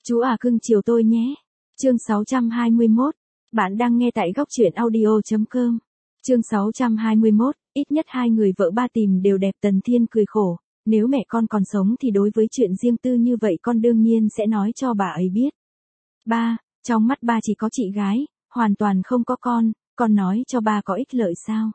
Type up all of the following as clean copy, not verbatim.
Chú à cưng chiều tôi nhé. Chương 621. Bạn đang nghe tại góc truyện audio.com. Chương 621. Ít nhất hai người vợ ba tìm đều đẹp. Tần Thiên cười khổ. Nếu mẹ con còn sống thì đối với chuyện riêng tư như vậy con đương nhiên sẽ nói cho bà ấy biết. Ba, trong mắt ba chỉ có chị gái, hoàn toàn không có con nói cho ba có ích lợi sao?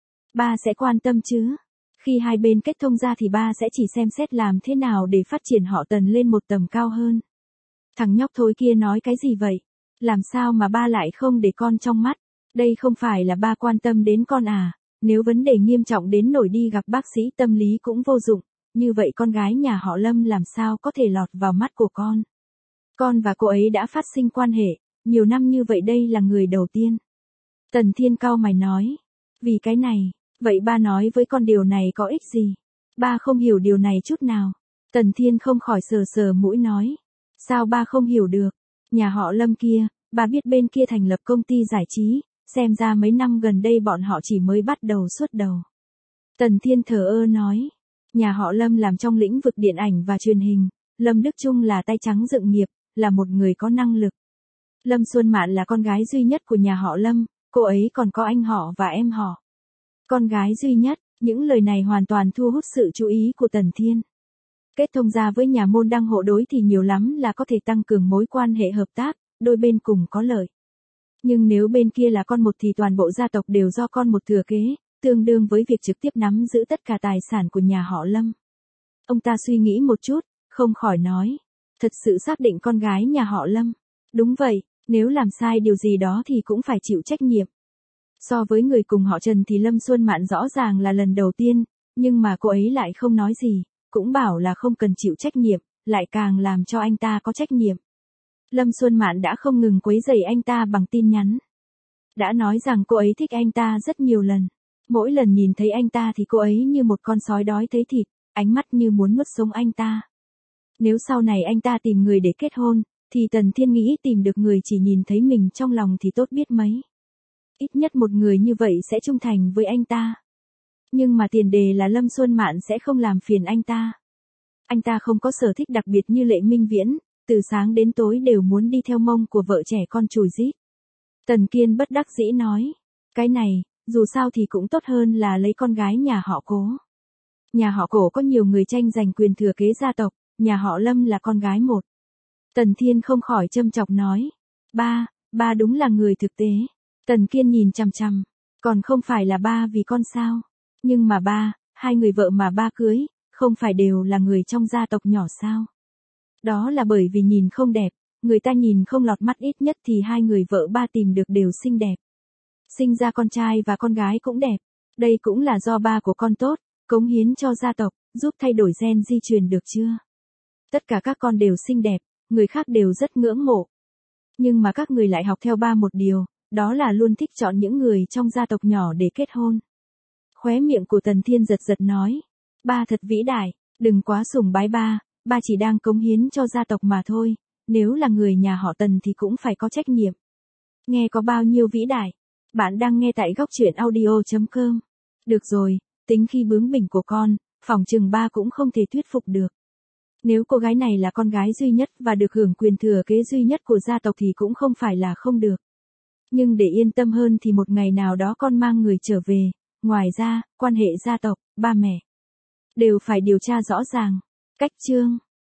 Ba sẽ quan tâm chứ? Khi hai bên kết thông ra thì ba sẽ chỉ xem xét làm thế nào để phát triển họ Tần lên một tầm cao hơn. Thằng nhóc thối kia nói cái gì vậy? Làm sao mà ba lại không để con trong mắt? Đây không phải là ba quan tâm đến con à? Nếu vấn đề nghiêm trọng đến nỗi đi gặp bác sĩ tâm lý cũng vô dụng, như vậy con gái nhà họ Lâm làm sao có thể lọt vào mắt của con? Con và cô ấy đã phát sinh quan hệ, nhiều năm như vậy đây là người đầu tiên. Tần Thiên cau mày nói. Vì cái này, vậy ba nói với con điều này có ích gì? Ba không hiểu điều này chút nào. Tần Thiên không khỏi sờ sờ mũi nói. Sao ba không hiểu được? Nhà họ Lâm kia, ba biết bên kia thành lập công ty giải trí, xem ra mấy năm gần đây bọn họ chỉ mới bắt đầu xuất đầu. Tần Thiên thờ ơ nói. Nhà họ Lâm làm trong lĩnh vực điện ảnh và truyền hình, Lâm Đức Trung là tay trắng dựng nghiệp, là một người có năng lực. Lâm Xuân Mạn là con gái duy nhất của nhà họ Lâm, cô ấy còn có anh họ và em họ. Con gái duy nhất, những lời này hoàn toàn thu hút sự chú ý của Tần Thiên. Kết thông ra với nhà môn đăng hộ đối thì nhiều lắm là có thể tăng cường mối quan hệ hợp tác, đôi bên cùng có lợi. Nhưng nếu bên kia là con một thì toàn bộ gia tộc đều do con một thừa kế, tương đương với việc trực tiếp nắm giữ tất cả tài sản của nhà họ Lâm. Ông ta suy nghĩ một chút, không khỏi nói. Thật sự xác định con gái nhà họ Lâm. Đúng vậy, nếu làm sai điều gì đó thì cũng phải chịu trách nhiệm. So với người cùng họ Trần thì Lâm Xuân Mạn rõ ràng là lần đầu tiên, nhưng mà cô ấy lại không nói gì, cũng bảo là không cần chịu trách nhiệm, lại càng làm cho anh ta có trách nhiệm. Lâm Xuân Mạn đã không ngừng quấy rầy anh ta bằng tin nhắn. Đã nói rằng cô ấy thích anh ta rất nhiều lần. Mỗi lần nhìn thấy anh ta thì cô ấy như một con sói đói thấy thịt, ánh mắt như muốn nuốt sống anh ta. Nếu sau này anh ta tìm người để kết hôn, thì Tần Thiên nghĩ tìm được người chỉ nhìn thấy mình trong lòng thì tốt biết mấy. Ít nhất một người như vậy sẽ trung thành với anh ta. Nhưng mà tiền đề là Lâm Xuân Mạn sẽ không làm phiền anh ta. Anh ta không có sở thích đặc biệt như Lệ Minh Viễn, từ sáng đến tối đều muốn đi theo mông của vợ trẻ con chùi rít. Tần Kiên bất đắc dĩ nói, cái này, dù sao thì cũng tốt hơn là lấy con gái nhà họ Cố. Nhà họ Cổ có nhiều người tranh giành quyền thừa kế gia tộc, nhà họ Lâm là con gái một. Tần Thiên không khỏi châm chọc nói, ba đúng là người thực tế. Tần Kiên nhìn chằm chằm, còn không phải là ba vì con sao? Nhưng mà ba, hai người vợ mà ba cưới, không phải đều là người trong gia tộc nhỏ sao? Đó là bởi vì nhìn không đẹp, người ta nhìn không lọt mắt, ít nhất thì hai người vợ ba tìm được đều xinh đẹp. Sinh ra con trai và con gái cũng đẹp, đây cũng là do ba của con tốt, cống hiến cho gia tộc, giúp thay đổi gen di truyền được chưa? Tất cả các con đều xinh đẹp, người khác đều rất ngưỡng mộ. Nhưng mà các người lại học theo ba một điều, đó là luôn thích chọn những người trong gia tộc nhỏ để kết hôn. Khóe miệng của Tần Thiên giật giật nói, ba thật vĩ đại, đừng quá sùng bái ba chỉ đang cống hiến cho gia tộc mà thôi, nếu là người nhà họ Tần thì cũng phải có trách nhiệm. Nghe có bao nhiêu vĩ đại, bạn đang nghe tại góc truyện audio.com. Được rồi, tính khi bướng bỉnh của con, phỏng chừng ba cũng không thể thuyết phục được. Nếu cô gái này là con gái duy nhất và được hưởng quyền thừa kế duy nhất của gia tộc thì cũng không phải là không được. Nhưng để yên tâm hơn thì một ngày nào đó con mang người trở về, ngoài ra, quan hệ gia tộc, ba mẹ đều phải điều tra rõ ràng. Cách chương